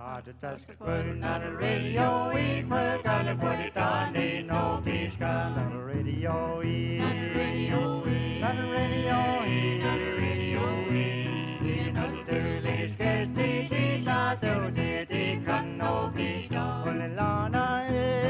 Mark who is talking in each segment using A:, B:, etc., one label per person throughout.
A: Just putting on the radio, we put on the put it on, they no peace come on the radio, on the radio, on the radio, on the radio, you know the dirty scarce the ta do the can no be done. When the lana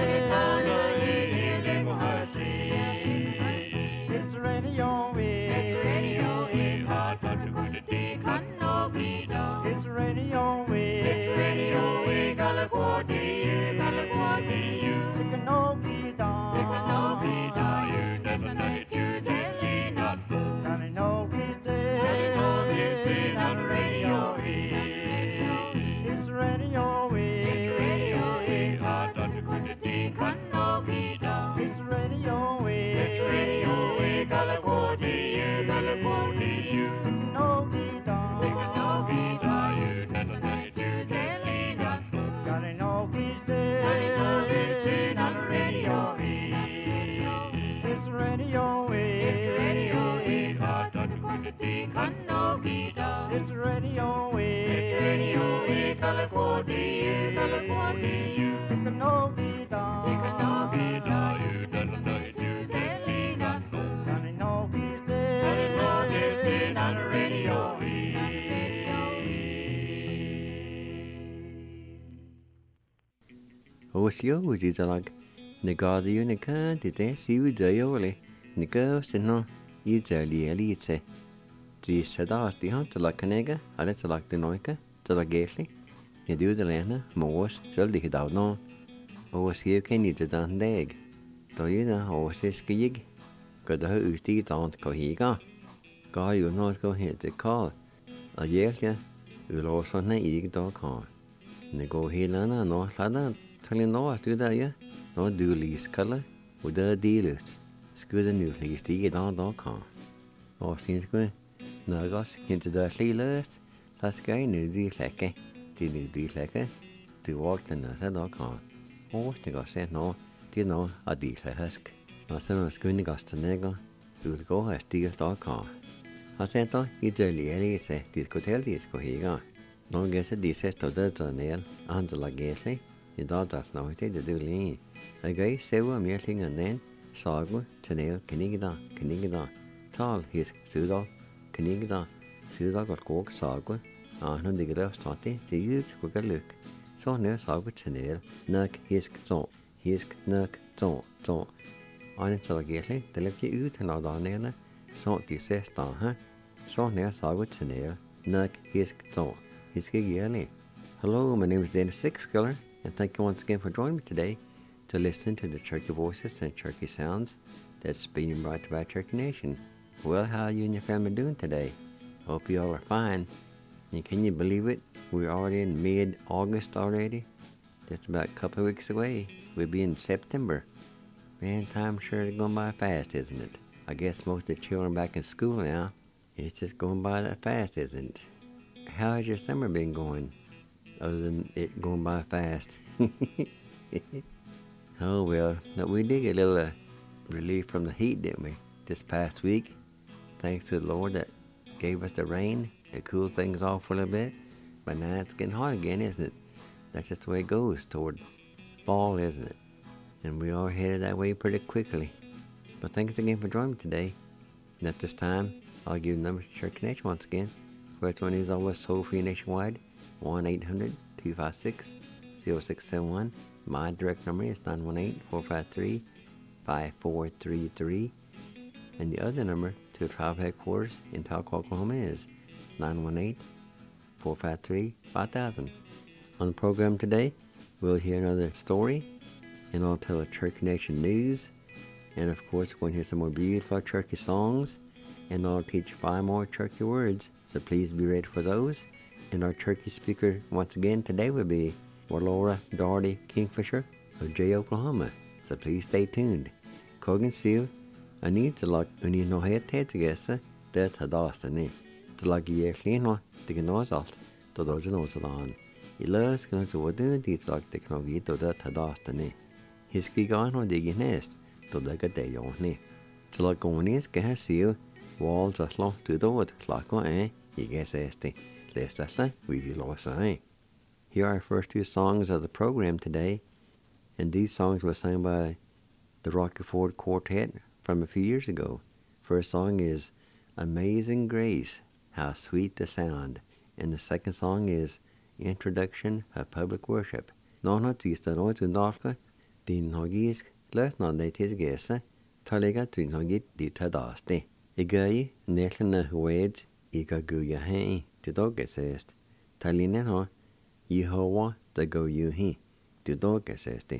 A: it's the radio, it's the radio, hot but the good can no be done. It's the radio, it's the radio, California, California, it can no be done. It can no be done. You never know it, you telling us. Can it no be stayed? Can it no be stayed on the radio? It's the radio, it's the radio, hot but the good can no be done. It's the radio, it's the radio, California, California, it can no be done. It can no be done. You never know it, you telling us. Can it no be stayed? Can it no be stayed on the radio? It's the radio, it's the radio, hot but the good can no be done. It's the radio, it's the radio, California, California, it can no be done. It can no be done. You never know it, you telling us. Can it no be stayed? Can it no be stayed on the radio?
B: Osio ujizalag negadi unika dite siu jayole nika seno ijali elite di sada di han tala kanega ale tala denoika tala gesli ne du de lena mos sjøl di dav no osio ken i de dan deg to yina osis gig kada uti tant ko higa ga jo no ko hete ka a yelja ulo ne ig do ka ne go hilana no lada Telling no do that ya no do lease color with the dealers screw the new lease dig on com or seems good no got into the list that's guy new deal like to walk the nasa.com or they got said no do you know a deal husk no so screen got the nego do go as deal.com I said to it's early say this hotel this go here no guess a decent to the nail and the legacy I dag das nå til det du lin. Jeg gøy sewa mjølting og den sagu tenel kenigda. Tal hisk sudal kenigda. Sudal got kok sagu. Nå digre stati til ut på galuk. Så nær sagu tenel nok hisk så. Hisk nok så. Ane til gæsli det lek ut han da nele. Så de ses da ha. Så nær sagu tenel nok hisk så. Hisk gæli. Hello, my name is Dennis Sixkiller. And thank you once again for joining me today to listen to the Turkey Voices and Turkey Sounds that's being brought to by Turkey Nation. Well, how are you and your family doing today? Hope you all are fine. And can you believe it? We're already in mid-August already. Just about a couple of weeks away. We'll be in September. Man, time sure is going by fast, isn't it? I guess most of the children are back in school now. It's just going by that fast, isn't it? How has your summer been going? Other than it going by fast. Oh well, we did get a little relief from the heat, didn't we, this past week? Thanks to the Lord that gave us the rain to cool things off for a little bit. But now it's getting hot again, isn't it? That's just the way it goes toward fall, isn't it? And we are headed that way pretty quickly. But thanks again for joining me today. And at this time, I'll give the numbers to Turkey Nation once again. First one is always toll-free nationwide. 1-800-256-0671. My direct number is 918-453-5433. And the other number to the tribe headquarters in Tulsa, Oklahoma is 918-453-5000. On the program today, we'll hear another story, and I'll tell the Turkey Nation news. And of course, we'll hear some more beautiful Turkey songs, and I'll teach 5 more Turkey words. So please be ready for those. And our Turkey speaker once again today will be Walora Doherty Kingfisher of Jay, Oklahoma. So please stay tuned. Kogan Seal, I need to look uni no head together that hadastani. To look ye clean one, the gnozalt, to dodge nose on. He loves going to what do these like the knogi to that hadastani. His gigan or digging nest, to like a day on me. To look on is get seal, walls are long to the wood, like on ye guess este. Lestalla, we lost I. Here are our first two songs of the program today, and these songs were sung by the Rocky Ford Quartet from a few years ago. First song is Amazing Grace, How Sweet the Sound, and the second song is Introduction of Public Worship. Nána tísta roiz undácha, dín hagís leis ná leitis gésa, talega tún hagit di tadásti. I gái néchlan na huéid I ga guya hain, tidógas est. Talína ná, Yehovah da go yuhi, tidógas esti.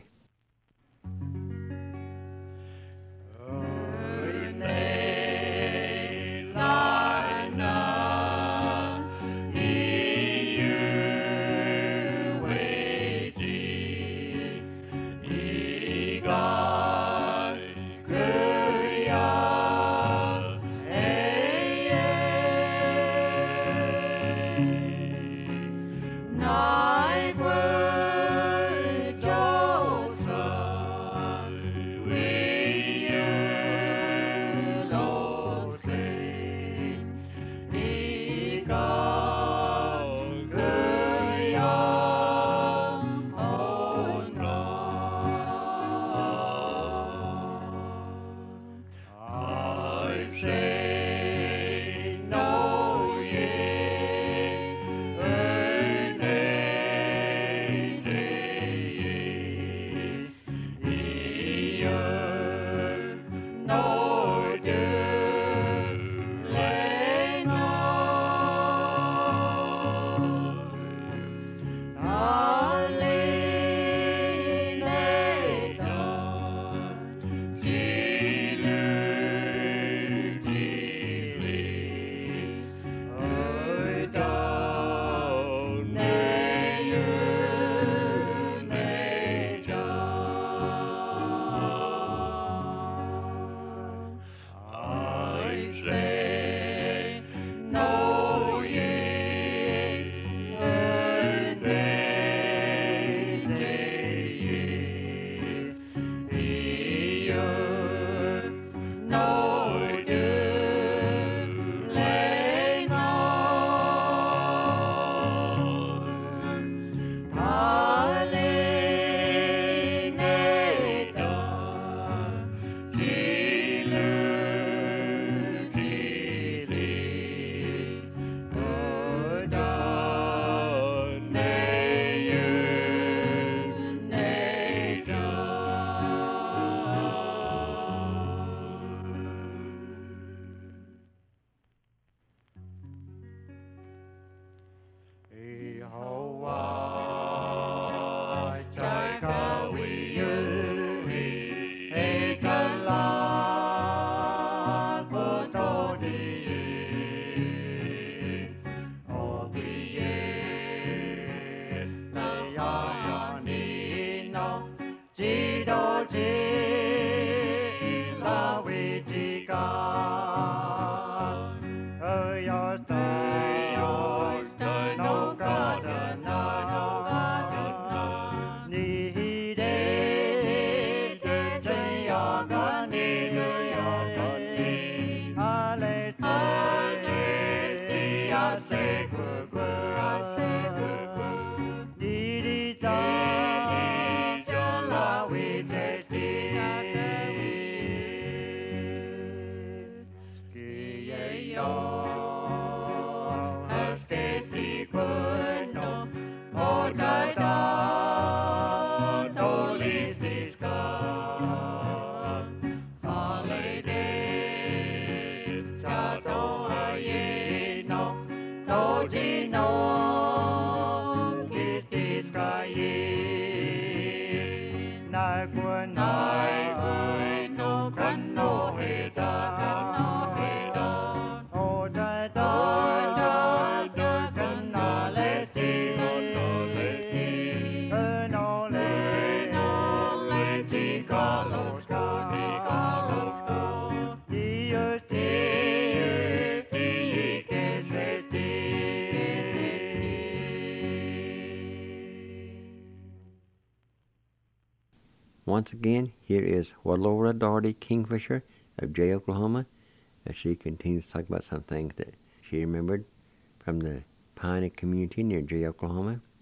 B: Once again, here is Walora Doherty Kingfisher of Jay, Oklahoma, as she continues to talk about some things that she remembered from the pioneer community near Jay, Oklahoma.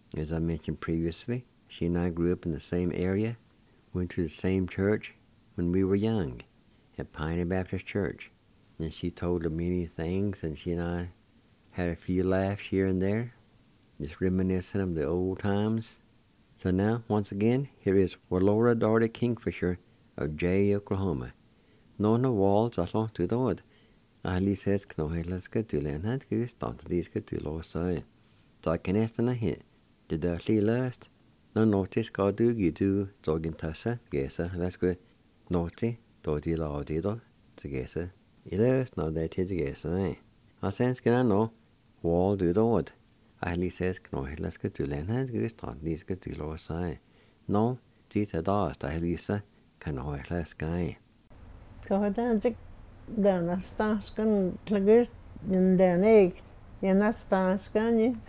B: As I mentioned previously, she and I grew up in the same area, went to the same church when we were young, at Pioneer Baptist Church. And she told her many things, and she and I had a few laughs here and there, just reminiscing of the old times. So now, once again, here is Walora Doherty Kingfisher of Jay, Oklahoma. No walls at all to the wood. I says, no, let's get to land. That's good. Start these get to law say. So I can ask a hit. The dirty last. No notice, go do you do, dogging tassa, yes, let's go. Naughty, dodgy law dido, together. Ilast, no, that is yes, eh? I sense can I know, wall do the wood. I says, no, let's get to land. That's good. Start these get to law say. No, this at last, Lisa, can I let's go.
C: Go down, then I start going to go in the egg. You're not stars, can you?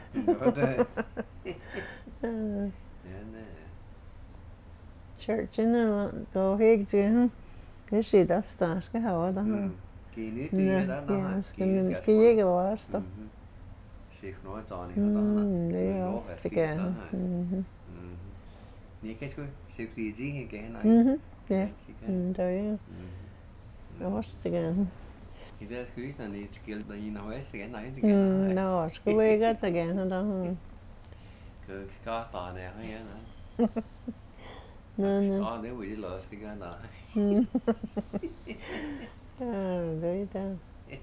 C: Church, go hig to him. You see that stars, go how other. Yes, can you go us?
B: She knows on him.
C: Yes, again.
B: Nick, she's easy again.
C: Yeah, there you go. Lost again.
B: He does good and he's skilled, but you know, it's again.
C: No, it's good way got again. I don't
B: know. Scott on there, yeah.
C: No.
B: Oh, they will lose again.
C: Oh, very down.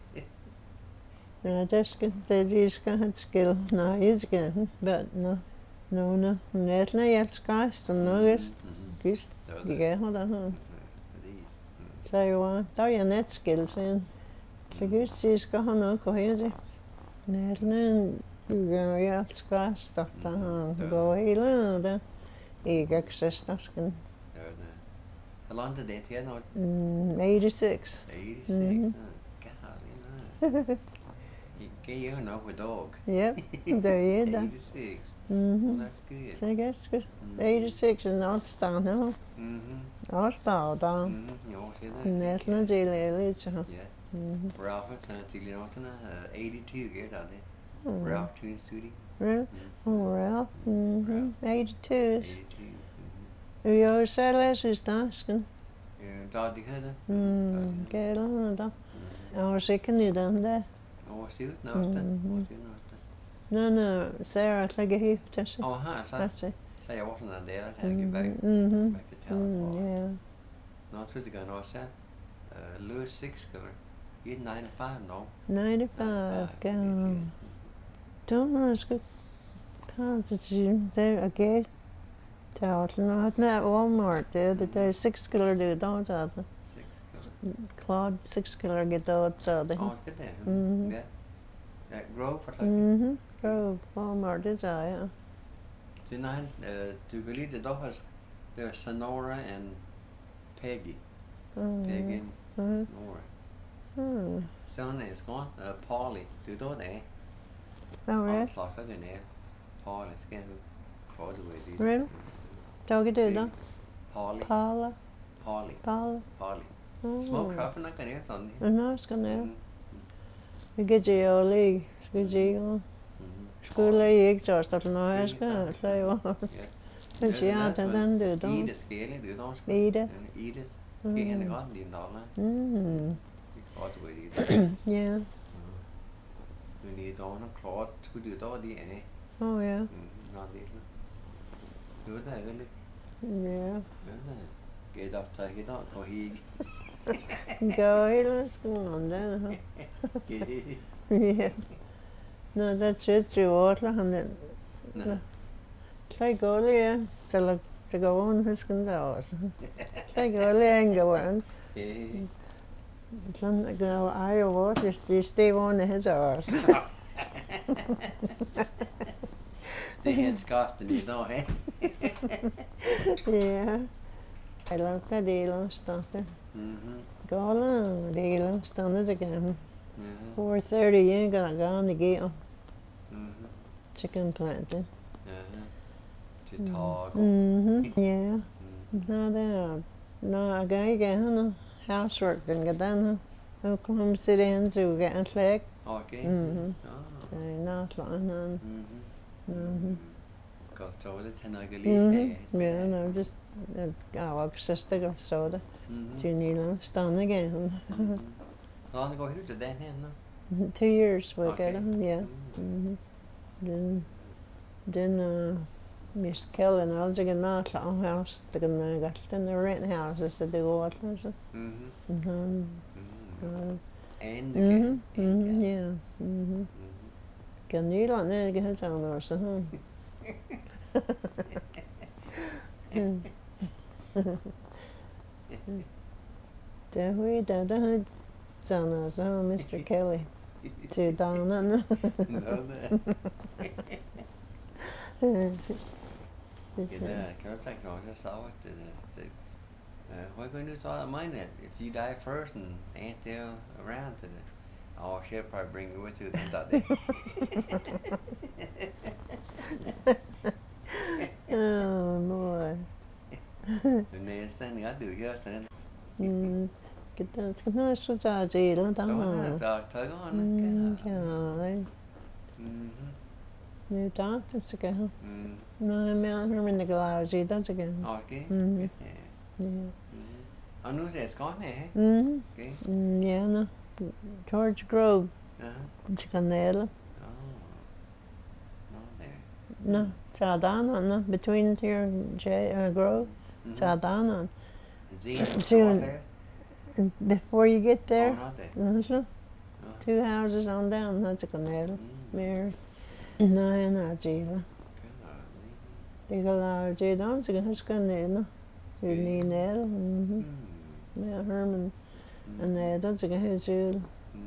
C: No, they just got skill. No, he's again, but no. Net no, it's cost and no, it's just you get hold on. So you want, though your net skills in. Så just just go on go here. Nerlen you ja skast att han go hela där. Jag access tasken.
B: How long did they take now?
C: 86.
B: 86. God, you know a dog.
C: Yep. There you go.
B: 86. Well, that's good.
C: So I guess good. 86 and not star now. I'll start down. Nerlen jail is.
B: Yeah. Ralph till you know 82 get on it. Ralph Twin Studio.
C: Really? Oh, Ralph. 82.
B: 82.
C: Vi har ju sällat i stasken.
B: Ja, där det hade.
C: Get on då. Jag har säkert i den där.
B: Åh, ser ut något.
C: No, Sarah lägger ihop det så.
B: Åh, här så.
C: That's it.
B: Så jag var sån där att jag gick back till town.
C: Yeah.
B: Nå, så det går nog så. Lewis 6 color. You're 95 now.
C: 95. Don't know, it's good. Constitution there again. Not Walmart the other day. 6 killer do don't have
B: 6 color.
C: Claude 6 killer get out so they.
B: Oh, it's good there. Yeah. That Grove for like.
C: Grove Walmart is yeah.
B: So now, to believe the dogs, there's Sonora and Peggy. Peggy and Nora. Son is gone. Polly, do that.
C: Oh, really?
B: Clock in there. Polly, scan all the way.
C: Really? Dog do that?
B: Polly. Smoke crop and I can hear something.
C: I know it's gonna. You get your league. Good you. School league just that no has gonna play one. Men she had and then do don't.
B: Edith Scaly, do don't.
C: Edith.
B: Edith. Scaly got the dollar. All the way.
C: Yeah.
B: We need on a cloth to do all the eh.
C: Oh yeah.
B: Not the. Do that really.
C: Yeah.
B: Get up, take it out, go he.
C: Go ahead, let's go on then. Yeah. No, that's just through water and then.
B: No.
C: Try go there to go on his condows. Try go there and go on. Then go Iowa, just stay on the head hours.
B: The head's got to be no, eh?
C: Yeah. I love the deal stuff. Go on, deal stuff again. 4:30, you ain't gonna go on the gate. Chicken planting.
B: To talk.
C: Yeah. No, there. No, I gotta get housework didn't get done. Oklahoma City and Zoo getting flag.
B: Okay.
C: Not long.
B: Go to the Tenaga
C: Yeah, no, just Alex sister got soda. Junino, stan again.
B: How long ago here did that end, no?
C: 2 years we
B: Okay.
C: got him, yeah. Then Miss Kelly and all the not long house, the got in the rent houses to do what was it?
B: And again.
C: Yeah. Can you not know get on or so? There we did John so Mr. Kelly to down
B: No, can I take on this out? What going to do all mine that if you die first and ain't there around to the she'll probably bring you with you that day.
C: Oh boy.
B: The next thing I do yesterday.
C: Get that nice to jail and down.
B: Tug on.
C: New doctors again. No, I'm out here in the glougy, that's again.
B: Okay.
C: Yeah.
B: I knew that's gone there. Okay.
C: Yeah, no. George Grove. Chicanela.
B: Oh. No, there.
C: No, Sadana, no. Between here and Grove. Sadana. Before you get there.
B: Oh, not there.
C: 2 houses on down, that's a canal. Mary. No, not Gila. The glougy, don't you? It's canal. Judy Nell. Yeah, Herman. And that's a good Jude.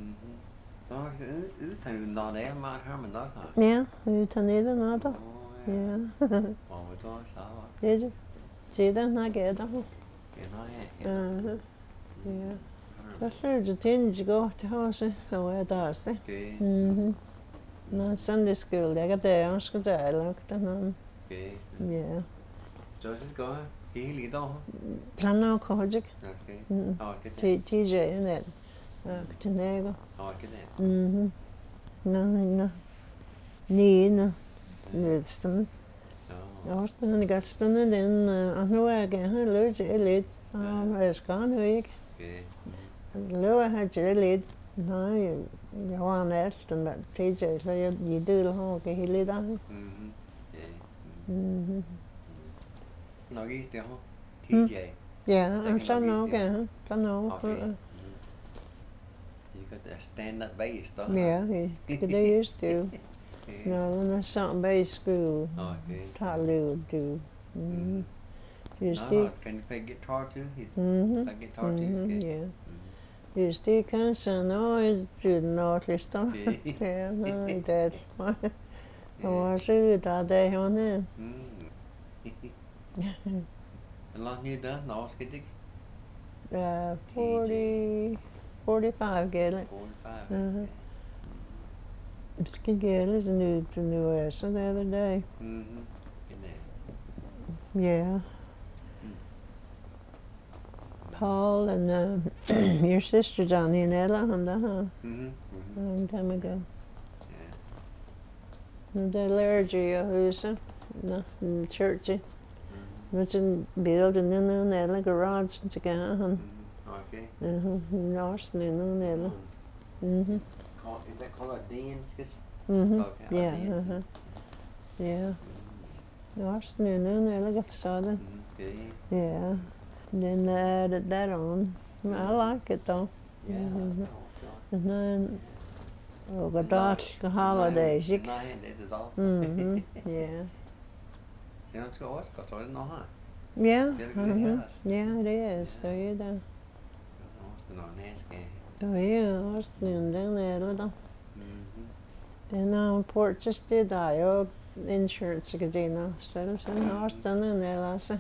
B: Not there, Matt Herman, dog.
C: Yeah, you Tanita, not. Yeah.
B: Oh, we don't saw.
C: Did you? See that? Not get them. Yeah. That's the thing to go to house, so where does it?
B: Okay.
C: No, Sunday school, they got there, I'm scared I looked at them.
B: Okay.
C: Yeah.
B: So this is going. He lead on.
C: Can no Kojic.
B: Okay. Oh, get that.
C: TJ in it. Tenego.
B: Oh, get that.
C: No. No. Nilsson.
B: Oh.
C: Austin got stunned in Anhuaga, Luge elite. It's gone week.
B: Okay.
C: Lua had your elite. No, you want that, and that TJ, so you do the whole he lead on.
B: Yeah. No, he's the whole TJ.
C: Yeah, I'm saying okay.
B: Okay. You got that stand-up bass stuff.
C: Yeah, they used to. No, and that's something base school.
B: Okay.
C: Tolu would do.
B: No, can you play guitar too? Play guitar too?
C: Yeah. You still can't say no, it's do the naughty stuff. Yeah, no, he did. I was really that day on it.
B: And long you done? No, skittig?
C: 45 Gaelic.
B: 45.
C: Skid Gaelic is new to New West the other day. Yeah. Paul and your sister Johnny and Ella and a long time ago. The liturgy who's in the church. Which in building in the Ella garage again.
B: Okay.
C: Austin in Ella.
B: Is that called a Dean?
C: Yeah. Yeah. Austin in Ella got started. Yeah. And then they added that on. I like it though. And then the holidays. Yeah.
B: You know, go what's got on, huh?
C: Yeah. Yeah, it is. So you do. So yeah, Austin down there, little. Then on Port just did insurance again, Australia, Austin and there, last.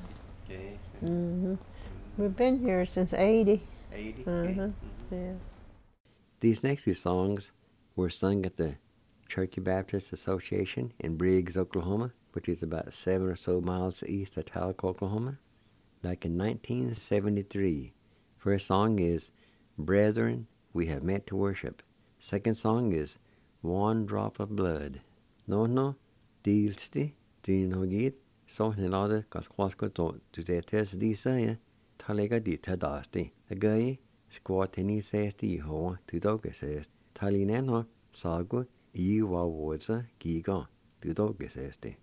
C: We've been here since 80.
B: 80?
C: Yeah.
B: These next few songs were sung at the Cherokee Baptist Association in Briggs, Oklahoma, which is about 7 or so miles east of Talc, Oklahoma, back in 1973. First song is Brethren, We Have Met to Worship. Second song is One Drop of Blood. No, Dilsti, Din har givet, så han lavede godt krosko du det til at de siger, ta lægger de til dagste. Jeg gør I, skår til I sæst i hår, du dog sæst. Ta linan har, sago, I var vådse, giga, du dog sæst det.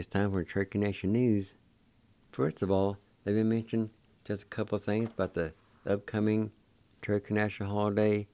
B: It's time for Cherokee Nation News. First of all, let me mention just a couple of things about the upcoming Cherokee National Holiday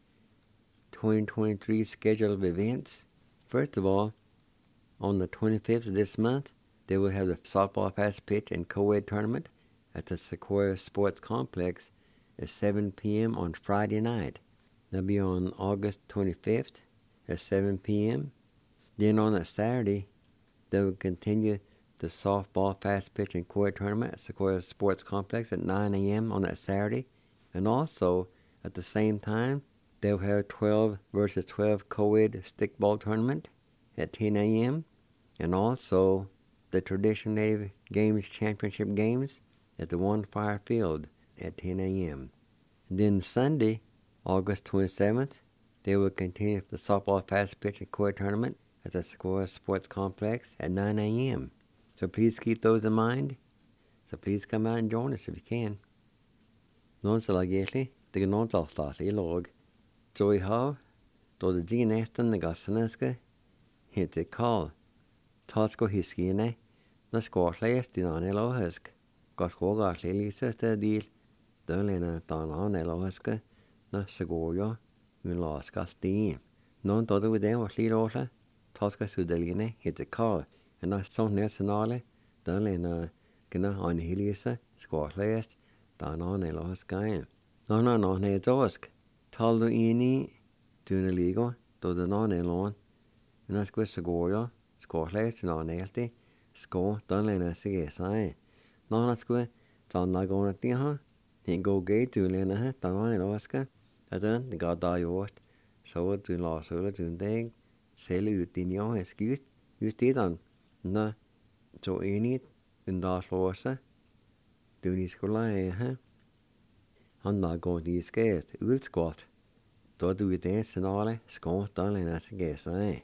B: 2023 schedule of events. First of all, on the 25th of this month, they will have the softball fast pitch and co-ed tournament at the Sequoia Sports Complex at 7 p.m. on Friday night. That'll be on August 25th at 7 p.m. Then on a Saturday, they will continue the softball fast pitch and co-ed tournament at Sequoia Sports Complex at 9 a.m. on that Saturday. And also, at the same time, they'll have 12 versus 12 co-ed stickball tournament at 10 a.m. And also, the Traditional Native Games Championship Games at the One Fire Field at 10 a.m. And then Sunday, August 27th, they will continue the softball fast pitch and co-ed tournament at the Sequoia Sports Complex at 9 a.m. So please keep those in mind. So please come out and join us if you can. Någon så lagätli, det är någon alltid i lag. Så I har, då det är nästan det gassaneska, heter Karl. Tatsko hiskine, när skårläst din annan lohisk. Gaskågat lisa stadil, då lena dan annan lohiska, när segorja, min laskastin. Någon då det var var slidåla, tatsko sudeline heter Karl. En när sån nationale, då lena gna an hilisa, skårläst, dan annan lohiska. Någon är zosk. Tal du ini, du ligo, då det någon är lån. När ska segorja, skårläst någon älte, skå, då lena sig sig. Någon ska ta någon att ha. En go gate du lena då någon är loska. Det går där gjort. Så du la så du deg, sälj ut din jag skjut. Just det då. När så ini den där slåsa. Du ni skulle ha. Han där går det skät utskott. Då du det signale skott då lena sig sig.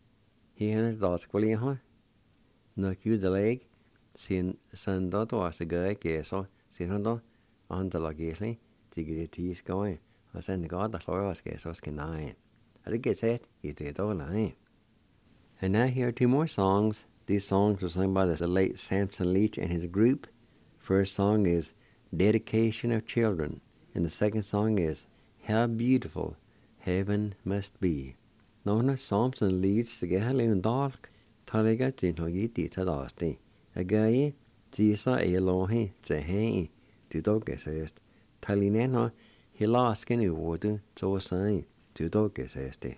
B: Här då skulle ha. När kudelägg sin söndag då så går jag så sen då andra lagäsli tigre tiskoj och sen går det slår ska så ska nej. Det gets it det då nej. And now here are two more songs. These songs were sung by the late Samson Leach and his group. First song is Dedication of Children, and the second song is How Beautiful Heaven Must Be. Några Samson Leach så går en dark talega till något dit tadasti. Again, tisa elohi tsehe tudokesest. Talinena hilasken uodu tosai tudokesesti.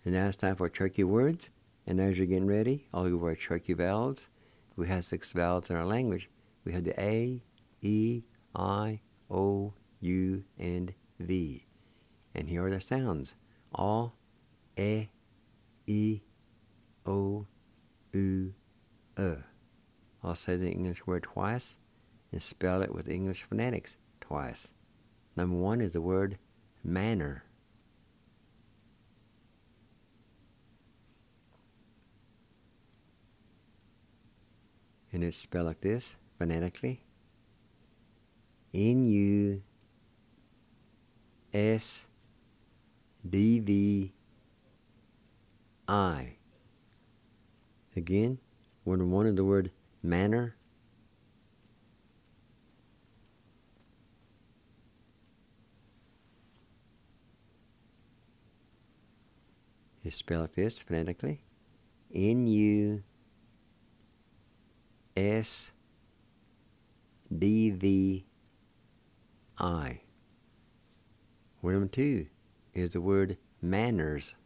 B: And now it's time for tricky words. And as you're getting ready, all of our tricky vowels. We have 6 vowels in our language. We have the A, E, I, O, U, and V. And here are the sounds. A, E, O, U, I'll say the English word twice and spell it with English phonetics twice. Number 1 is the word manner. And it's spelled like this, phonetically. N-U-S-D-V-I. Again, word 1 is the word manner. It's spelled like this, phonetically. N-U-S-D-V-I. Word number 2 is the word manners.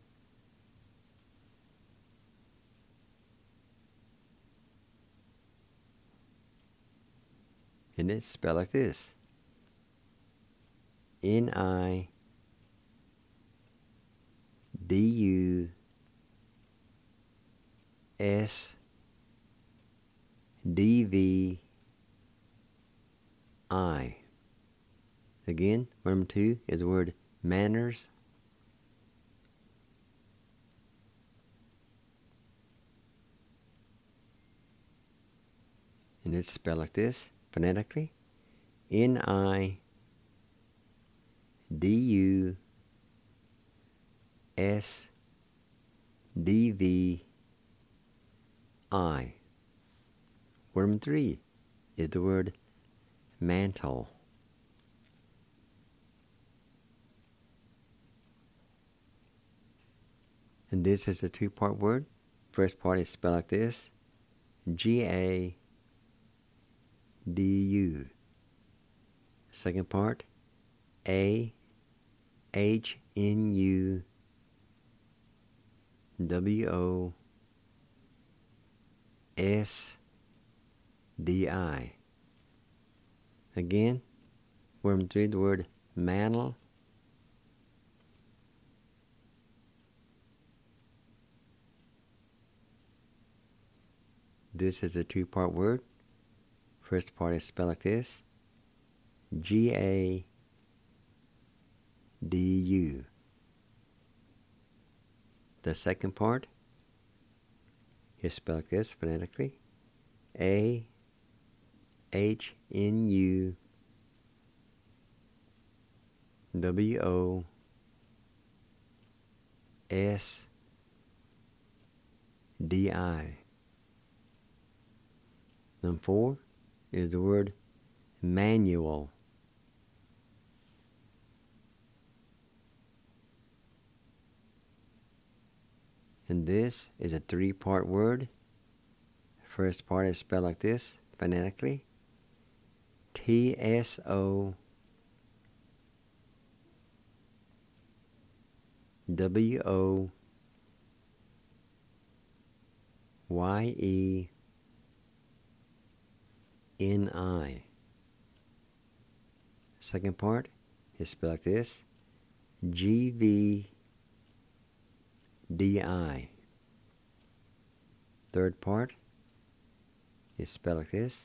B: And it's spelled like this. N-I-D-U-S-D-V-I. Again, word number 2 is the word manners. And it's spelled like this, phonetically. N-I-D-U-S-D-V-I. Word number 3 is the word mantle. And this is a 2-part word. First part is spelled like this, G-A-D-U. Second part, A-H-N-U-W-O-S-D-I. Again, word number 3, the word mantle. This is a 2-part word. First part is spelled like this, G-A-D-U. The second part is spelled like this, phonetically, A-H-N-U-W-O-S-D-I. Number 4 is the word manual. And this is a 3-part word. First part is spelled like this, phonetically, T-S-O-W-O-Y-E-N-I. Second part is spelled like this, G-V-D-I. Third part is spelled like this,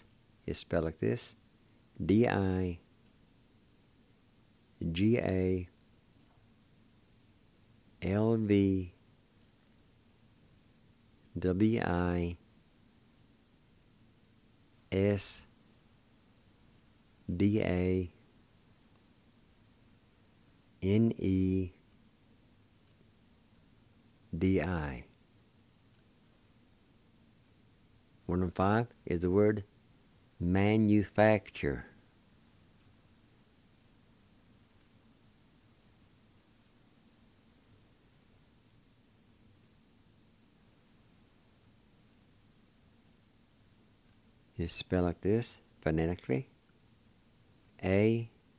B: D-I-G-A-L-V-W-I-S-D-A-N-E-D-I. Word number 5 is the word manufacture. It's spelled like this, phonetically,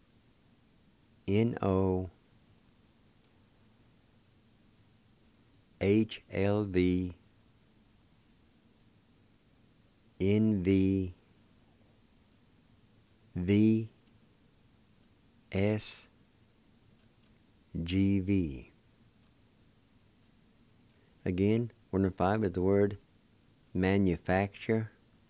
B: A-N-O HLV NV VSGV. Again, word number 5 is the word manufacture.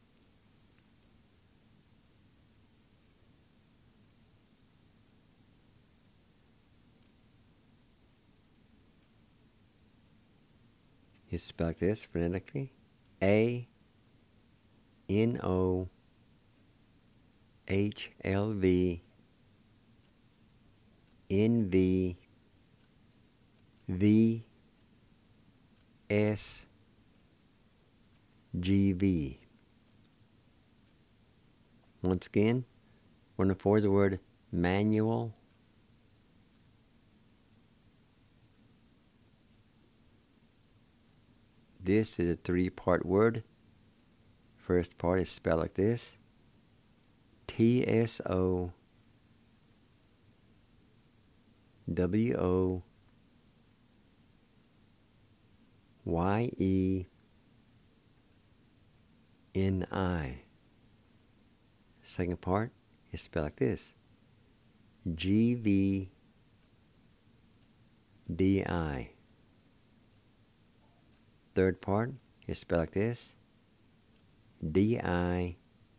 B: It's spelled like this phonetically: ANOHLV NV VSGV. Once again, word number 4 is the word manual. This is a 3-part word. First part is spelled like this: TSOWOYENE Second part is spelled like this: GVDI. Third part is spelled like this: DIGAWE.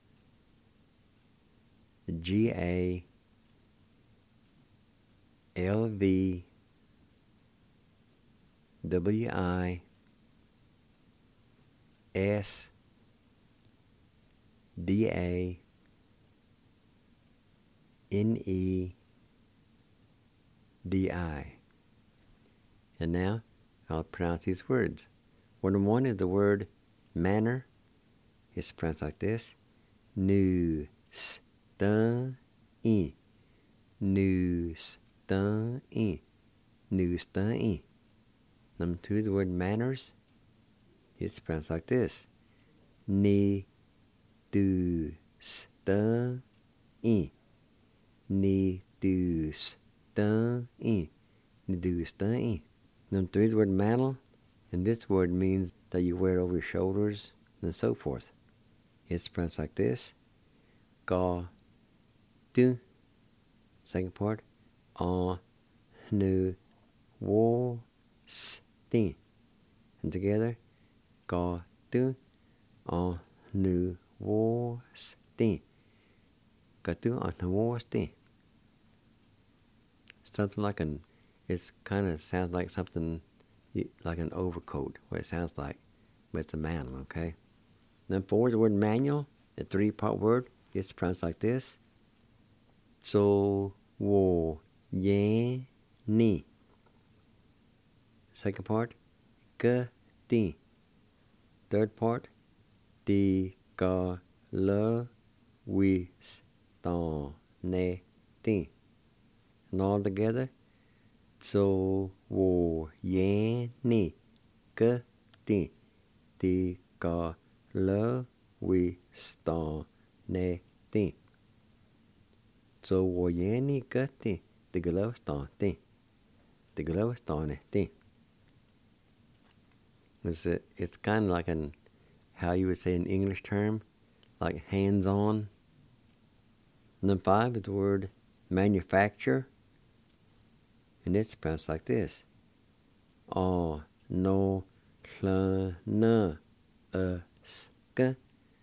B: And now I'll pronounce these words. Word number 1 is the word manner. It's pronounced like this: Nu-st-in. Nu-st-in. Nu-st-in. Number 2 is the word manners. It's pronounced like this: Ni-du-st-in. Ni-du-st-in. Ni-du-st-in. Number 3 is the word mantle. And this word means that you wear it over your shoulders and so forth. It's pronounced like this: Ga-du. Second part: On-nu-wo-st-in. And together: Ga-du, on-nu-wo-st-in. Ga-du, on-nu-wo-st-in. Something like it kind of sounds like something like an overcoat, what it sounds like, but it's a mantle, okay? Then 4 is the word manual, a 3-part word. It's pronounced like this: So-wo-yen-ni. Second part: Ge-di. Third part: Di-ga-le-wi-st-on-ne-di. And all together: So-wo-yen-ni. Ge-di. Di-ga-le-wi-st-on-ne-di. So-wo-yen-ni. Ge-di. Di-ga-le-wi-st-on-di. Di-ga-le-wi-st-on-ne-di. It's kind of like how you would say an English term, like hands-on. Number 5 is the word manufacture. And it's pronounced like this: O-no-cl-n-e-sk.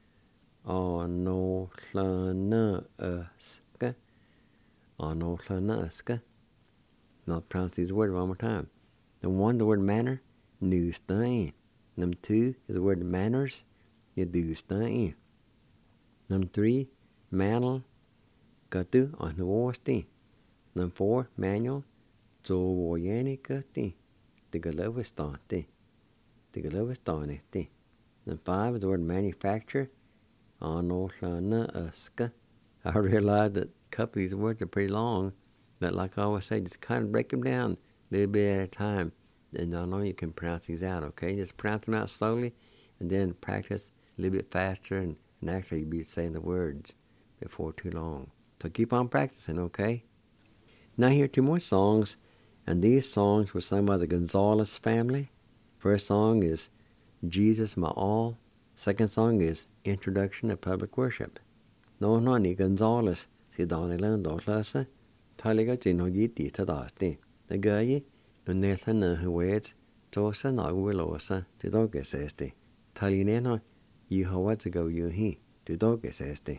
B: O-no-cl-n-e-sk. O-no-cl-n-e-sk. Now I'll pronounce these words one more time. Number 1, the word manner, nu-st-in. Number 2 is the word manners, du-st-in. Number 3, mantle, ga-du, on-nu-wo-st-in. Number 4, manual, so-wo-yen-ni. Ge-di. Di-ga-le-wi-st-on-di. Di-ga-le-wi-st-on-ne-di. Number 5 is the word manufacture, on-no-cl-n-e-sk. I realize that a couple of these words are pretty long, but like I always say, just kind of break them down a little bit at a time, and I know you can pronounce these out, okay? Just pronounce them out slowly, and then practice a little bit faster, and actually you'll be saying the words before too long. So keep on practicing, okay? Now here are 2 more songs, and these songs were sung by the Gonzalez family First song is Jesus My All. Second song is Introduction to Public Worship. No ni Gonzales si Danilan Dotlasa. Taliga Jinogiti Tadasti. The guy, Unethan who waits, Tosa Nagwilosa, to Dogus este. Talinena, you how what to go you he, to Dogus este.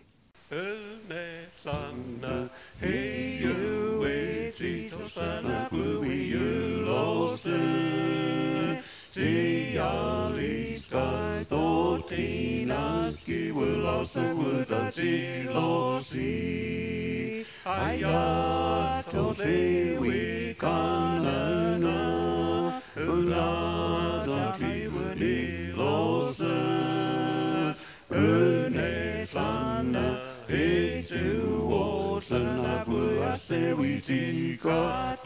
A: Hey, you wait, Jesus, and I will be you, lost. See, Ali skies, though Tinaski will also would I see, lost. I told we can't know, that he would be lost. It's you all, and I will say we see God.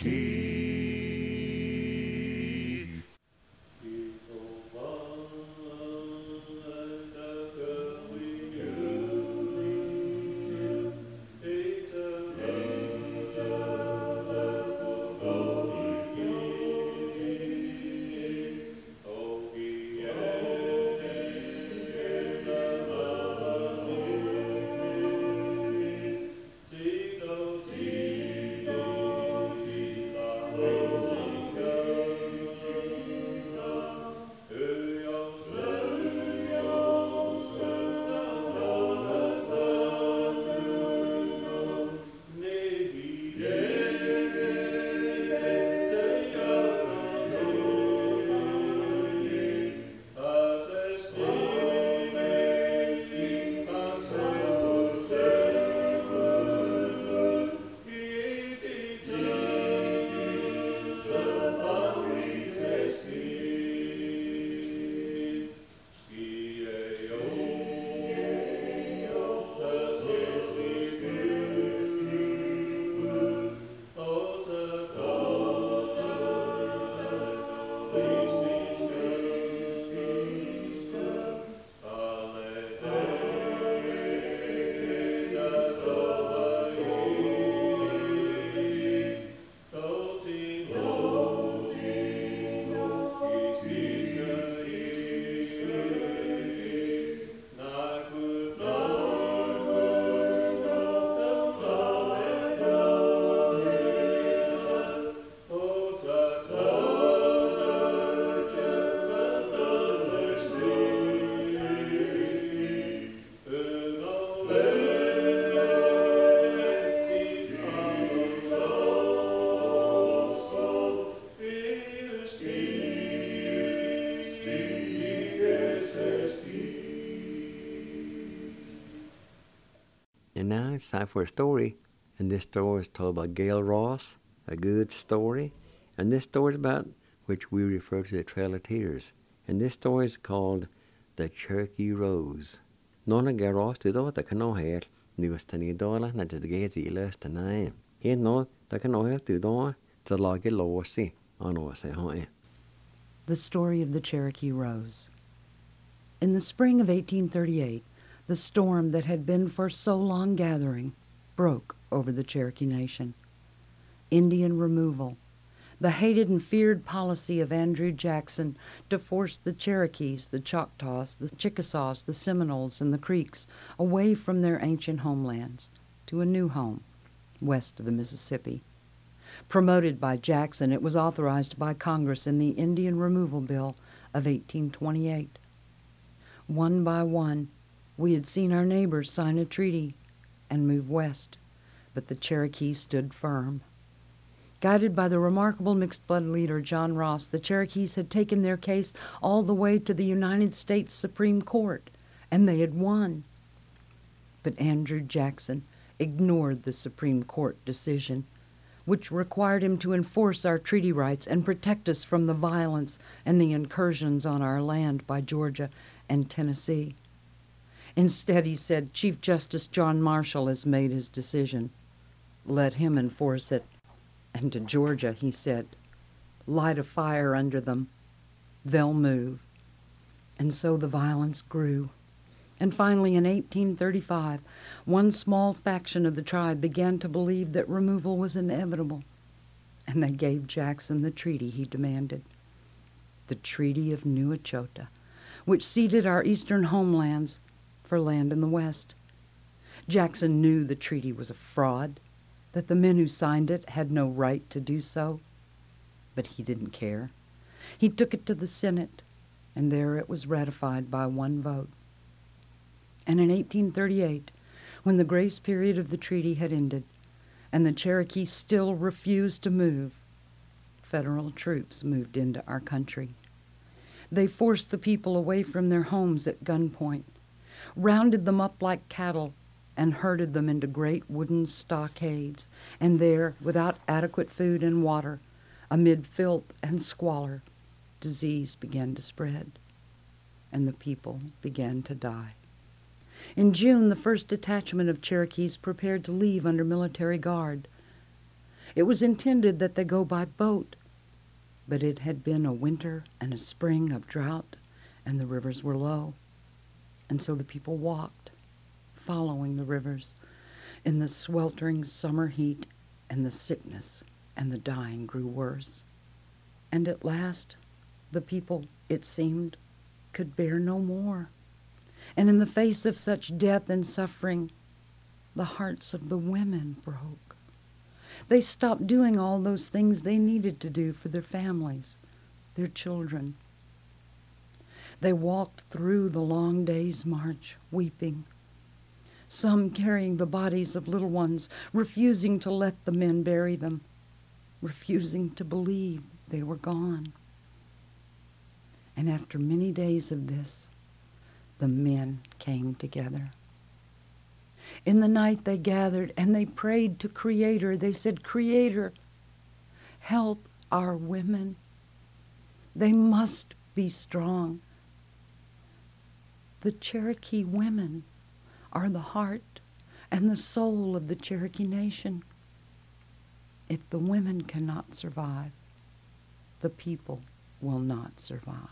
B: And now it's time for a story. And this story is told by Gail Ross, a good story. And this story is about which we refer to the Trail of Tears. And this story is called The Cherokee Rose. Nona Gail Ross did all the canoe hair, and was tiny dollar, and the gates he lost the name. He know the canoe hair to do to log it lossy on us.
D: The story of the Cherokee Rose. In the spring of 1838, the storm that had been for so long gathering broke over the Cherokee Nation. Indian removal, the hated and feared policy of Andrew Jackson to force the Cherokees, the Choctaws, the Chickasaws, the Seminoles, and the Creeks away from their ancient homelands to a new home west of the Mississippi. Promoted by Jackson, it was authorized by Congress in the Indian Removal Bill of 1828. One by one, we had seen our neighbors sign a treaty and move west, but the Cherokee stood firm. Guided by the remarkable mixed-blood leader John Ross, the Cherokees had taken their case all the way to the United States Supreme Court, and they had won. But Andrew Jackson ignored the Supreme Court decision, which required him to enforce our treaty rights and protect us from the violence and the incursions on our land by Georgia and Tennessee. Instead, he said, Chief Justice John Marshall has made his decision. Let him enforce it. And to Georgia, he said, light a fire under them. They'll move. And so the violence grew. And finally, in 1835, one small faction of the tribe began to believe that removal was inevitable, and they gave Jackson the treaty he demanded. the Treaty of New Echota, which ceded our eastern homelands for land in the West. Jackson knew the treaty was a fraud, that the men who signed it had no right to do so, but he didn't care. He took it to the Senate, and there it was ratified by one vote. And in 1838, when the grace period of the treaty had ended, and the Cherokee still refused to move, federal troops moved into our country. They forced the people away from their homes at gunpoint, rounded them up like cattle, and herded them into great wooden stockades, and there, without adequate food and water, amid filth and squalor, disease began to spread, and the people began to die. In June, the first detachment of Cherokees prepared to leave under military guard. It was intended that they go by boat, but it had been a winter and a spring of drought, and the rivers were low, and so the people walked, following the rivers in the sweltering summer heat, and the sickness and the dying grew worse. And at last, the people, it seemed, could bear no more. And in the face of such death and suffering, the hearts of the women broke. They stopped doing all those things they needed to do for their families, their children. They walked through the long day's march, weeping, some carrying the bodies of little ones, refusing to let the men bury them, refusing to believe they were gone. And after many days of this, the men came together. In the night they gathered and they prayed to Creator. They said, "Creator, help our women. They must be strong. The Cherokee women are the heart and the soul of the Cherokee Nation. If the women cannot survive, the people will not survive."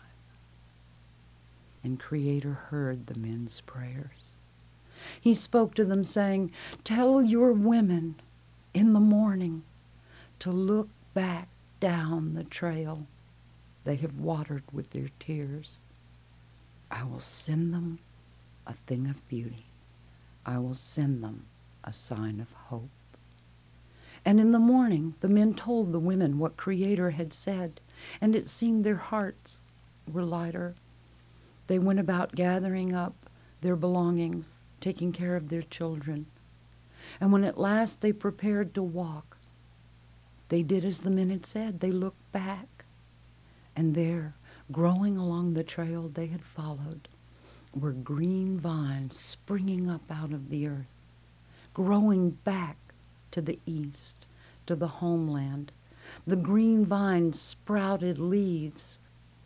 D: And Creator heard the men's prayers. He spoke to them saying, "Tell your women in the morning to look back down the trail they have watered with their tears. I will send them a thing of beauty. I will send them a sign of hope." And in the morning, the men told the women what Creator had said, and it seemed their hearts were lighter. They went about gathering up their belongings, taking care of their children. And when at last they prepared to walk, they did as the men had said. They looked back, and there, growing along the trail they had followed, were green vines springing up out of the earth, growing back to the east, to the homeland. The green vines sprouted leaves,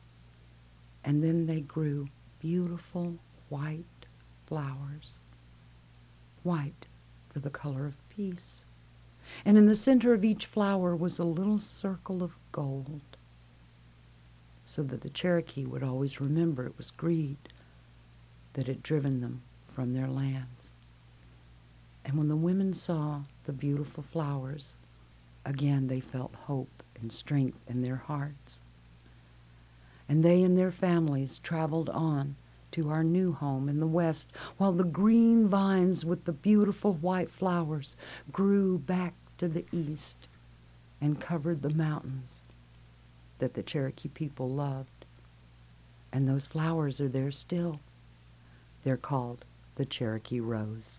D: and then they grew beautiful white flowers, white for the color of peace. And in the center of each flower was a little circle of gold, so that the Cherokee would always remember it was greed that had driven them from their lands. And when the women saw the beautiful flowers, again they felt hope and strength in their hearts. And they and their families traveled on to our new home in the West, while the green vines with the beautiful white flowers grew back to the east and covered the mountains that the Cherokee people loved. And those flowers are there still. They're called the Cherokee Rose.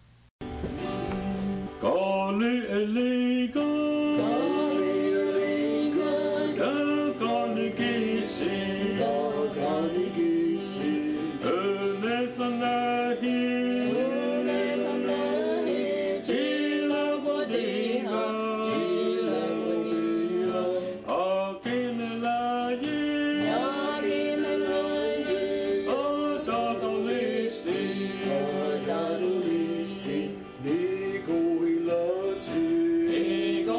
A: Go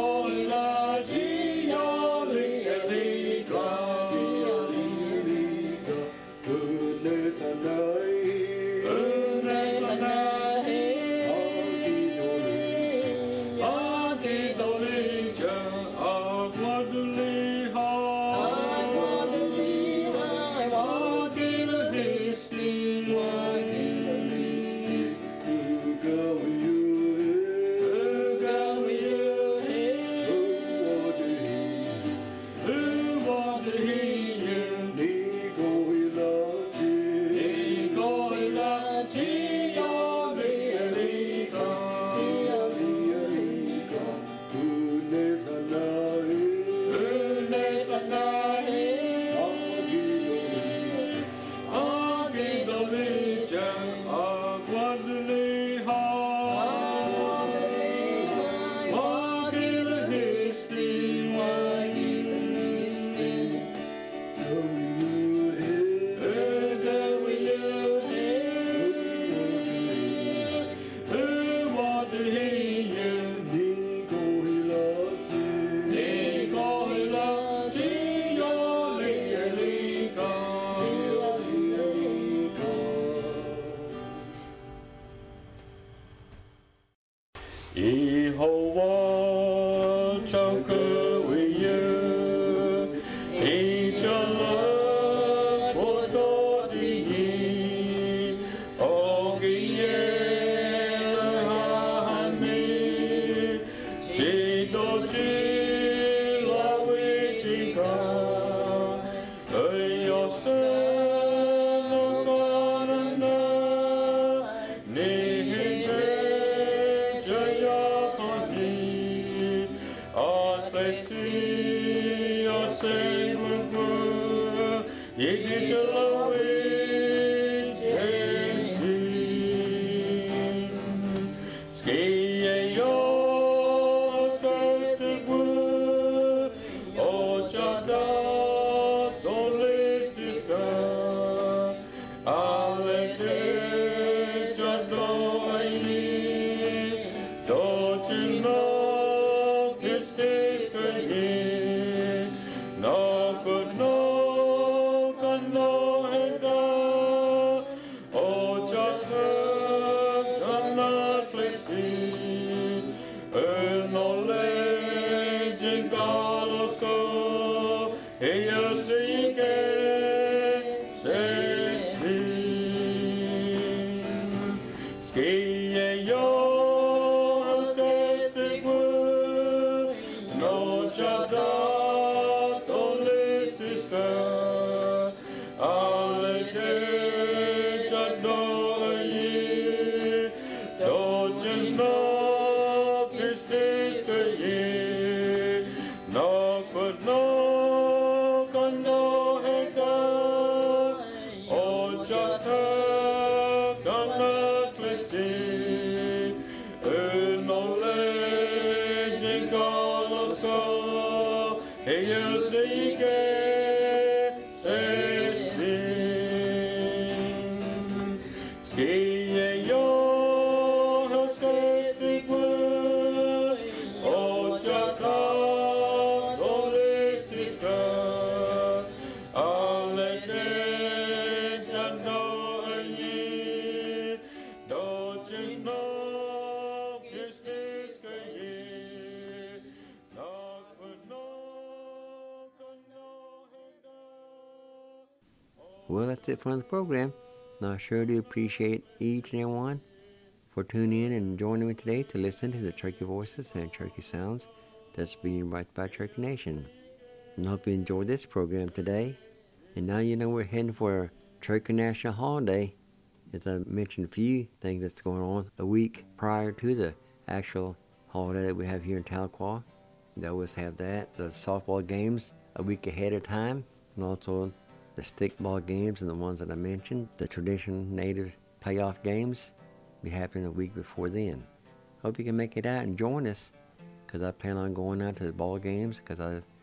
B: Well, that's it for the program. Now, I sure do appreciate each and every one for tuning in and joining me today to listen to the Cherokee voices and Cherokee sounds that's being brought by Cherokee Nation. And I hope you enjoyed this program today. And now you know we're heading for Cherokee National Holiday. As I mentioned, a few things that's going on a week prior to the actual holiday that we have here in Tahlequah. They always have that, the softball games a week ahead of time, and also the stickball games and the ones that I mentioned, the traditional native playoff games, be happening a week before then. Hope you can make it out and join us, because I plan on going out to the ball games, because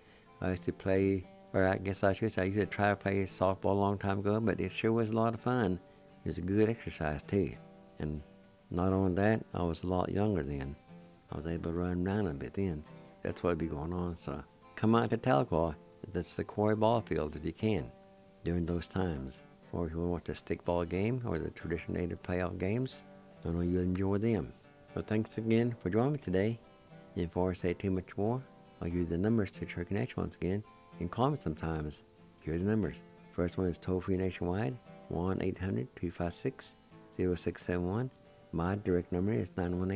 B: I used to play, or I guess I should say, I used to try to play softball a long time ago, but it sure was a lot of fun. It was a good exercise too. And not only that, I was a lot younger then. I was able to run around a bit then. That's what would be going on, so come out to Tahlequah. That's the Quarry Ball Field if you can, during those times. Or if you want to watch the stickball game or the traditional native playoff games, I know you'll enjoy them. So thanks again for joining me today. And before I say too much more, I'll give you the numbers to Cherokee Nation once again. You can call me sometimes. Here's the numbers. First one is toll-free nationwide, 1-800-256-0671. My direct number is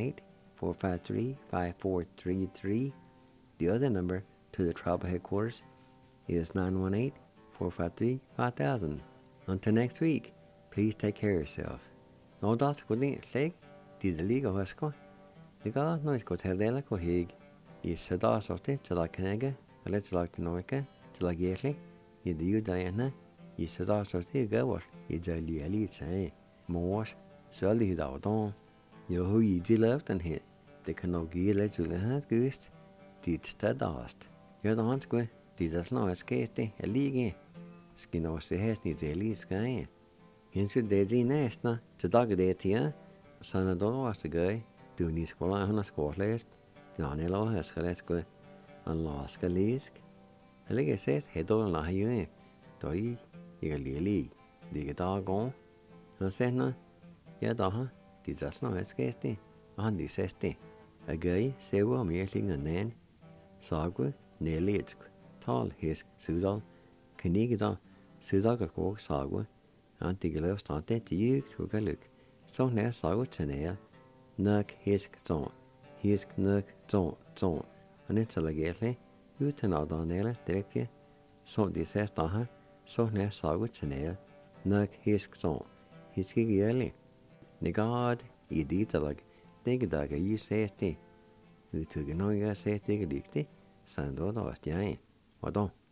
B: 918-453-5433. The other number to the tribal headquarters is 918-453-5000. Until next week, please take care of yourself. No that's good leg, did the legal husko. The god no is good heldela ko hig. Is sada sorte till I canega, a little like noika, till I getly, you do Diana, is sada sorte go, you jolly elite say. More, surely his out on. You who ye left and hit. They can no give let you have ghost. Did stud dust. You're the hunt go, did us no escape a league. Skin or se has needs a lease sky. Hence with Daisy Nesta, to dog day tia, son of Don was the guy, doing his school on a score list. Janelo has Galesko and lost a leask. A leg says, head on la you, toy, you lily, dig a dog on. And said no, ya daha, did us no escape, and this estate. A guy, say, well, meeting a nan, Sagwa, nearly it's tall, his Susan, Canigida, Suzago, Sagwa, and the glove started to you to go look. So now Sagwa Chanel, Nuck his zone, his nuck zone, and it's a legately, you turn out on Ella, directly. So this says Daha, so now Sagwa Chanel, Nuck his zone, his giggy. Negard, ye did a like, dig dog, you say stay. You took no, you say dig dicty, Sando, or Stian, or don't.